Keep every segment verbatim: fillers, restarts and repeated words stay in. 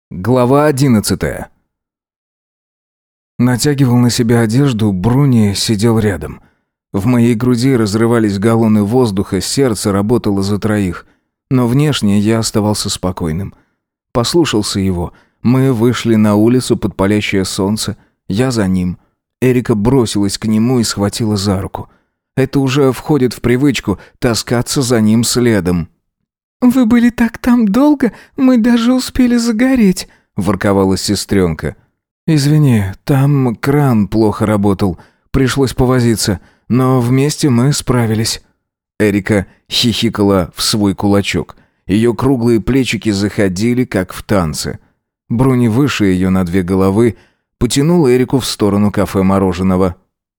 Глава одиннадцатая. Натягивал на себя одежду, Бруни сидел рядом. В моей груди разрывались галлоны воздуха, сердце работало за троих. Но внешне я оставался спокойным. Послушался его. Мы вышли на улицу под палящее солнце. Я за ним. Эрика бросилась к нему и схватила за руку. Это уже входит в привычку таскаться за ним следом. «Вы были так там долго, мы даже успели загореть», — ворковала сестренка. «Извини, там кран плохо работал, пришлось повозиться, но вместе мы справились». Эрика хихикала в свой кулачок. Ее круглые плечики заходили, как в танце. Бруни выше ее на две головы, потянул Эрику в сторону кафе мороженого.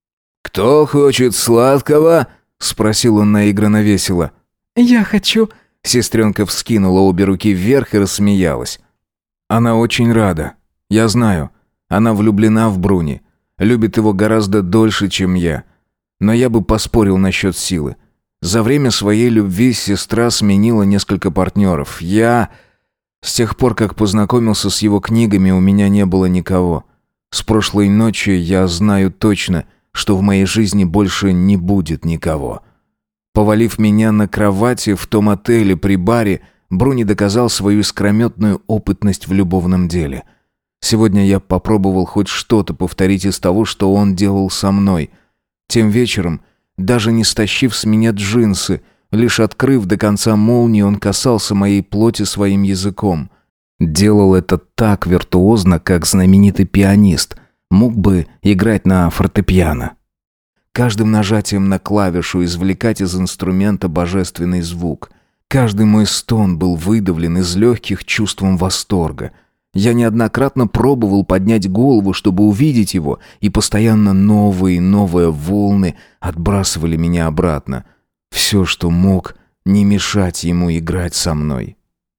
«Кто хочет сладкого?» — спросил он наигранно весело. «Я хочу...» Сестренка вскинула обе руки вверх и рассмеялась. Она очень рада. Я знаю. Она влюблена в Бруни. Любит его гораздо дольше, чем я. Но я бы поспорил насчет силы. За время своей любви сестра сменила несколько партнеров. Я... С тех пор, как познакомился с его книгами, у меня не было никого. С прошлой ночи я знаю точно, что в моей жизни больше не будет никого. Повалив меня на кровати в том отеле при баре, Бруни доказал свою искрометную опытность в любовном деле. Сегодня я попробовал хоть что-то повторить из того, что он делал со мной. Тем вечером, даже не стащив с меня джинсы, лишь открыв до конца молнии, он касался моей плоти своим языком. Делал это так виртуозно, как знаменитый пианист. Мог бы играть на фортепиано. Каждым нажатием на клавишу извлекать из инструмента божественный звук. Каждый мой стон был выдавлен из легких чувством восторга. Я неоднократно пробовал поднять голову, чтобы увидеть его, и постоянно новые и новые волны отбрасывали меня обратно. Все, что мог, не мешать ему играть со мной.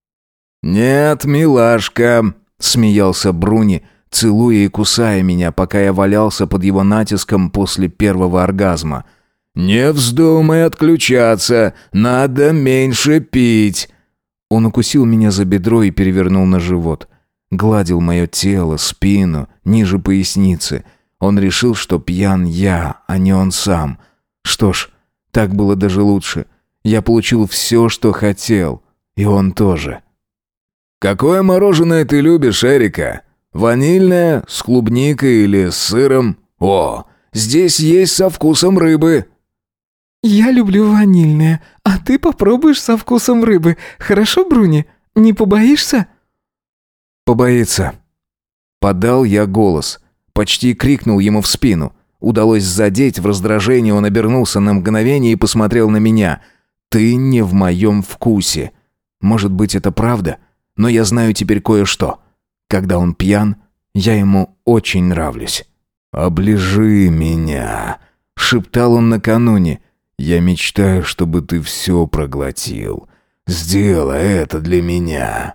«Нет, милашка», — смеялся Бруни, целуя и кусая меня, пока я валялся под его натиском после первого оргазма. «Не вздумай отключаться, надо меньше пить». Он укусил меня за бедро и перевернул на живот. Гладил мое тело, спину, ниже поясницы. Он решил, что пьян я, а не он сам. Что ж, так было даже лучше. Я получил все, что хотел, и он тоже. «Какое мороженое ты любишь, Эрика? Ванильное, с клубникой или с сыром? О, здесь есть со вкусом рыбы». «Я люблю ванильное, а ты попробуешь со вкусом рыбы. Хорошо, Бруни? Не побоишься?» «Побоится». Подал я голос. Почти крикнул ему в спину. Удалось задеть в раздражении, он обернулся на мгновение и посмотрел на меня. «Ты не в моем вкусе». Может быть, это правда, но я знаю теперь кое-что. Когда он пьян, я ему очень нравлюсь. «Оближи меня», — шептал он накануне. «Я мечтаю, чтобы ты все проглотил. Сделай это для меня».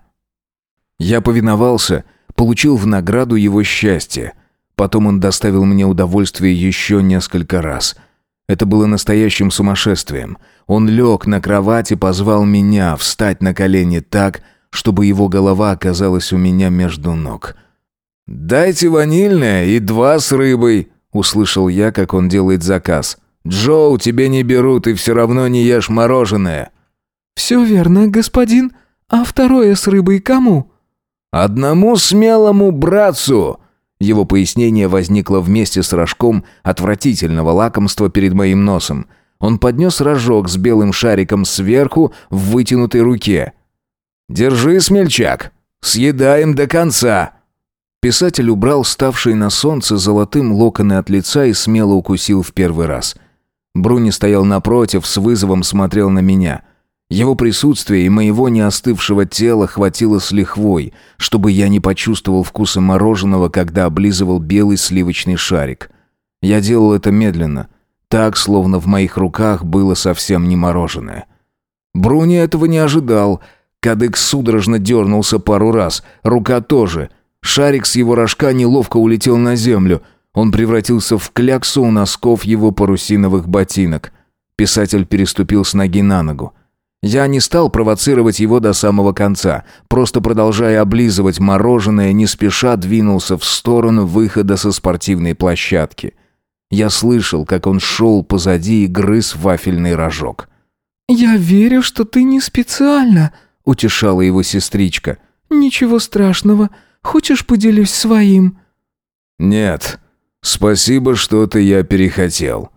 Я повиновался, получил в награду его счастье. Потом он доставил мне удовольствие еще несколько раз. Это было настоящим сумасшествием. Он лег на кровать и позвал меня встать на колени так, чтобы его голова оказалась у меня между ног. «Дайте ванильное и два с рыбой», — услышал я, как он делает заказ. «Джоу, тебе не берут, и все равно не ешь мороженое». «Все верно, господин. А второе с рыбой кому?» «Одному смелому братцу». Его пояснение возникло вместе с рожком отвратительного лакомства перед моим носом. Он поднес рожок с белым шариком сверху в вытянутой руке. «Держи, смельчак, съедаем до конца». Писатель убрал ставшие на солнце золотым локоны от лица и смело укусил в первый раз. Бруни стоял напротив, с вызовом смотрел на меня. Его присутствие и моего неостывшего тела хватило с лихвой, чтобы я не почувствовал вкуса мороженого, когда облизывал белый сливочный шарик. Я делал это медленно, так, словно в моих руках было совсем не мороженое. Бруни этого не ожидал. Кадык судорожно дернулся пару раз, рука тоже. Шарик с его рожка неловко улетел на землю. Он превратился в кляксу у носков его парусиновых ботинок. Писатель переступил с ноги на ногу. Я не стал провоцировать его до самого конца, просто продолжая облизывать мороженое, не спеша двинулся в сторону выхода со спортивной площадки. Я слышал, как он шел позади и грыз вафельный рожок. «Я верю, что ты не специально», — утешала его сестричка. «Ничего страшного. Хочешь, поделюсь своим?» «Нет, спасибо, что-то я перехотел».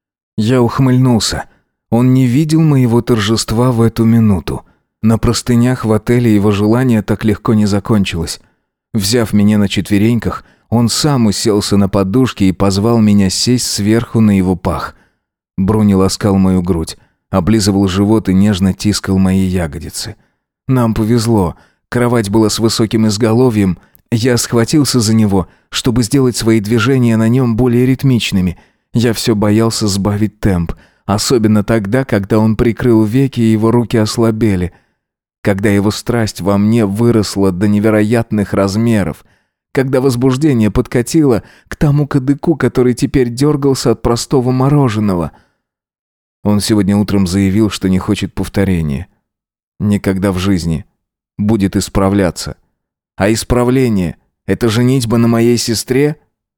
Я ухмыльнулся. Он не видел моего торжества в эту минуту. На простынях в отеле его желание так легко не закончилось. Взяв меня на четвереньках, он сам уселся на подушке и позвал меня сесть сверху на его пах. Бруни ласкал мою грудь, облизывал живот и нежно тискал мои ягодицы. Нам повезло. Кровать была с высоким изголовьем. Я схватился за него, чтобы сделать свои движения на нем более ритмичными. Я все боялся сбавить темп. Особенно тогда, когда он прикрыл веки и его руки ослабели. Когда его страсть во мне выросла до невероятных размеров. Когда возбуждение подкатило к тому кадыку, который теперь дергался от простого мороженого. Он сегодня утром заявил, что не хочет повторения. Никогда в жизни. Будет исправляться. А исправление — это женитьба на моей сестре?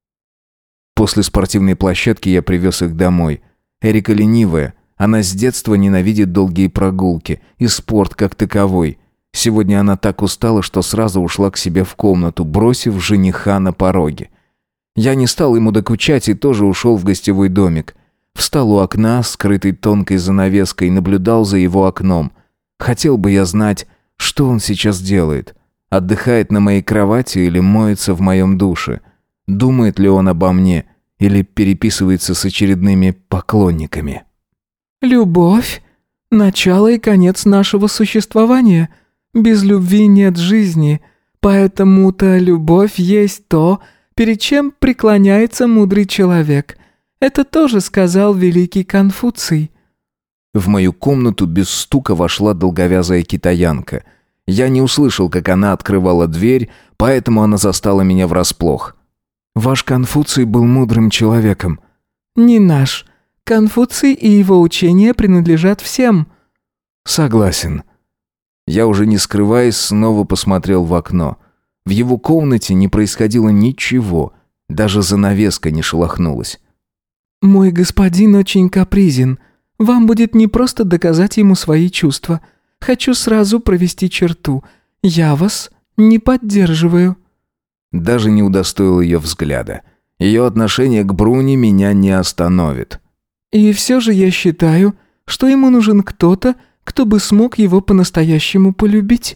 После спортивной площадки я привез их домой. Эрика ленивая. Она с детства ненавидит долгие прогулки и спорт как таковой. Сегодня она так устала, что сразу ушла к себе в комнату, бросив жениха на пороге. Я не стал ему докучать и тоже ушел в гостевой домик. Встал у окна, скрытый тонкой занавеской, и наблюдал за его окном. Хотел бы я знать, что он сейчас делает. Отдыхает на моей кровати или моется в моем душе? Думает ли он обо мне? Или переписывается с очередными поклонниками? «Любовь — начало и конец нашего существования. Без любви нет жизни, поэтому-то любовь есть то, перед чем преклоняется мудрый человек. Это тоже сказал великий Конфуций». В мою комнату без стука вошла долговязая китаянка. Я не услышал, как она открывала дверь, поэтому она застала меня врасплох. «Ваш Конфуций был мудрым человеком». «Не наш. Конфуций и его учения принадлежат всем». «Согласен». Я уже не скрываясь, снова посмотрел в окно. В его комнате не происходило ничего, даже занавеска не шелохнулась. «Мой господин очень капризен. Вам будет непросто доказать ему свои чувства. Хочу сразу провести черту. Я вас не поддерживаю». Даже не удостоил ее взгляда. Ее отношение к Бруни меня не остановит. «И все же я считаю, что ему нужен кто-то, кто бы смог его по-настоящему полюбить».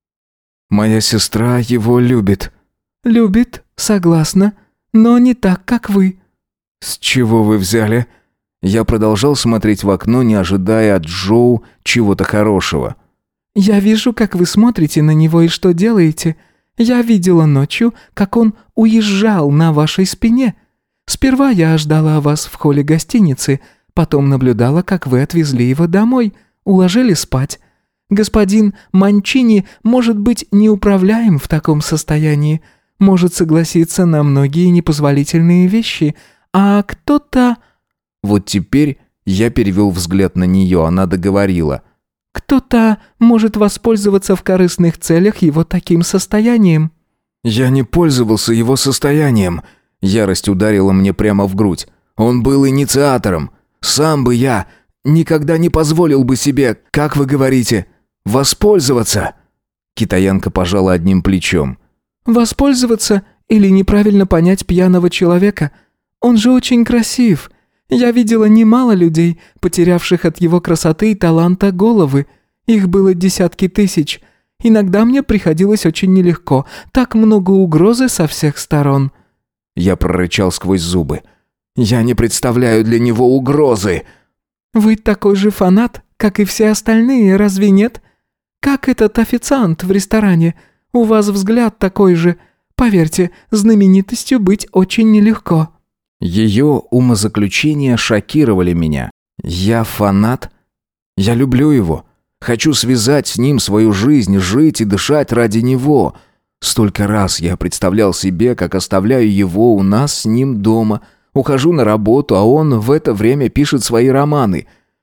«Моя сестра его любит». «Любит, согласна, но не так, как вы». «С чего вы взяли?» Я продолжал смотреть в окно, не ожидая от Джоу чего-то хорошего. «Я вижу, как вы смотрите на него и что делаете. Я видела ночью, как он уезжал на вашей спине. Сперва я ждала вас в холле гостиницы, потом наблюдала, как вы отвезли его домой, уложили спать. Господин Манчини может быть неуправляем в таком состоянии, может согласиться на многие непозволительные вещи, а кто-то...» Вот теперь я перевел взгляд на нее, она договорила. «Кто-то может воспользоваться в корыстных целях его таким состоянием». «Я не пользовался его состоянием». Ярость ударила мне прямо в грудь. «Он был инициатором. Сам бы я никогда не позволил бы себе, как вы говорите, воспользоваться». Китаянка пожала одним плечом. «Воспользоваться или неправильно понять пьяного человека? Он же очень красив. Я видела немало людей, потерявших от его красоты и таланта головы. Их было десятки тысяч. Иногда мне приходилось очень нелегко. Так много угрозы со всех сторон». Я прорычал сквозь зубы. «Я не представляю для него угрозы!» «Вы такой же фанат, как и все остальные, разве нет? Как этот официант в ресторане. У вас взгляд такой же. Поверьте, знаменитостью быть очень нелегко». Ее умозаключения шокировали меня. Я фанат? Я люблю его. Хочу связать с ним свою жизнь, жить и дышать ради него. Столько раз я представлял себе, как оставляю его у нас с ним дома, ухожу на работу, а он в это время пишет свои романы.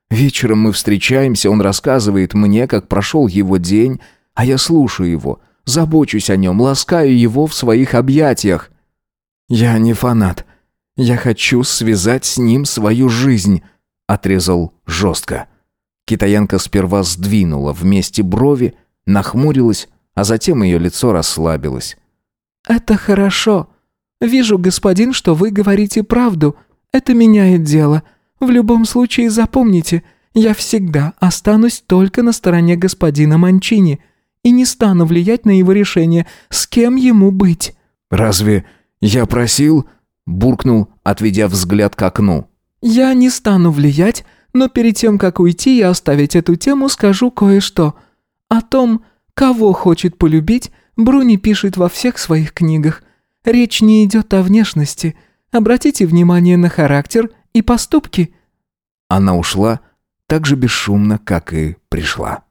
Вечером мы встречаемся, он рассказывает мне, как прошел его день, а я слушаю его, забочусь о нем, ласкаю его в своих объятиях. Я не фанат. Я хочу связать с ним свою жизнь, отрезал жестко. Китаянка сперва сдвинула вместе брови, нахмурилась, а затем ее лицо расслабилось. «Это хорошо. Вижу, господин, что вы говорите правду. Это меняет дело. В любом случае запомните, я всегда останусь только на стороне господина Манчини и не стану влиять на его решение, с кем ему быть». «Разве я просил?» – буркнул, отведя взгляд к окну. «Я не стану влиять, но перед тем, как уйти и оставить эту тему, скажу кое-что. О том, кого хочет полюбить, Бруни пишет во всех своих книгах. Речь не идет о внешности. Обратите внимание на характер и поступки». Она ушла так же бесшумно, как и пришла.